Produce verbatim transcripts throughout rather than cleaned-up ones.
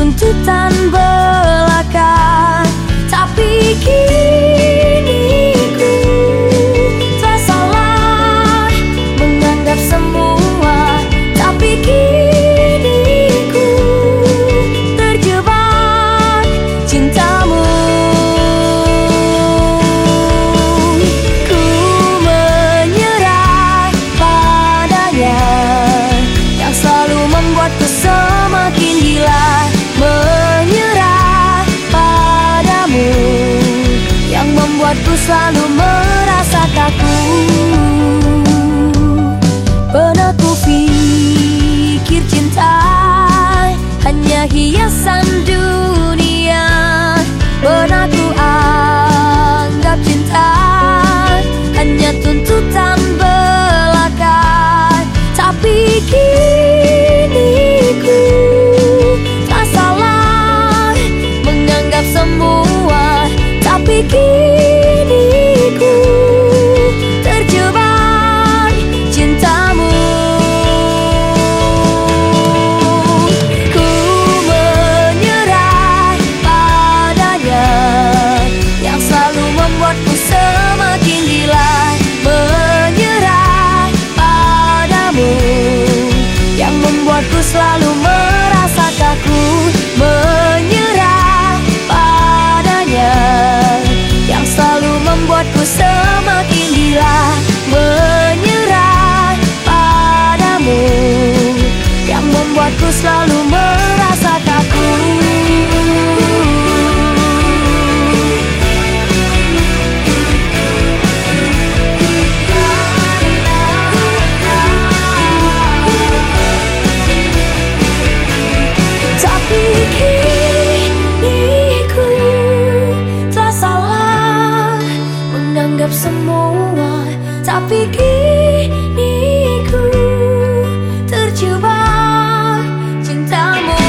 tuntutan belaka. Tapi kini ku telah salah menganggap semua. Tapi kini ku terjebak cintamu. Ku menyerah padanya yang selalu membuatku semakin gila. Menyerah padamu yang membuatku selalu merasa kaku. Pernah ku pikir cinta hanya hiasan dunia. Pernah ku anggap cinta hanya tuntutan belaka. Tapi kini ku tak salah menganggap semua. Tapi kini ku terjebak cintamu. Ku menyerah padanya yang selalu membuatku semakin gila. Menyerah padamu yang membuatku selalu merasa kaku. Menyerah padanya yang selalu membuatku semakin gila. Menyerah padamu yang membuatku selalu merasa kaku. Tapi kini ku telah salah menganggap semua. Tapi kini ku terjebak cintamu.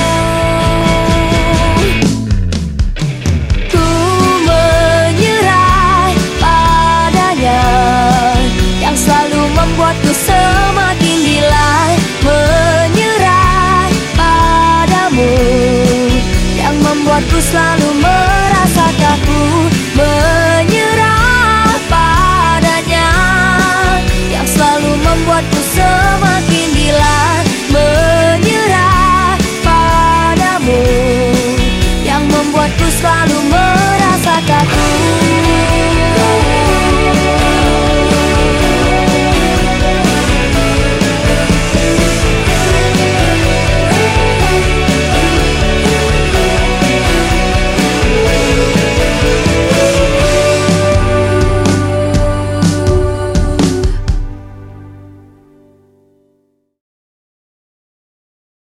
Ku menyerah padanya yang selalu membuatku semakin gila. Menyerah padamu yang membuatku selalu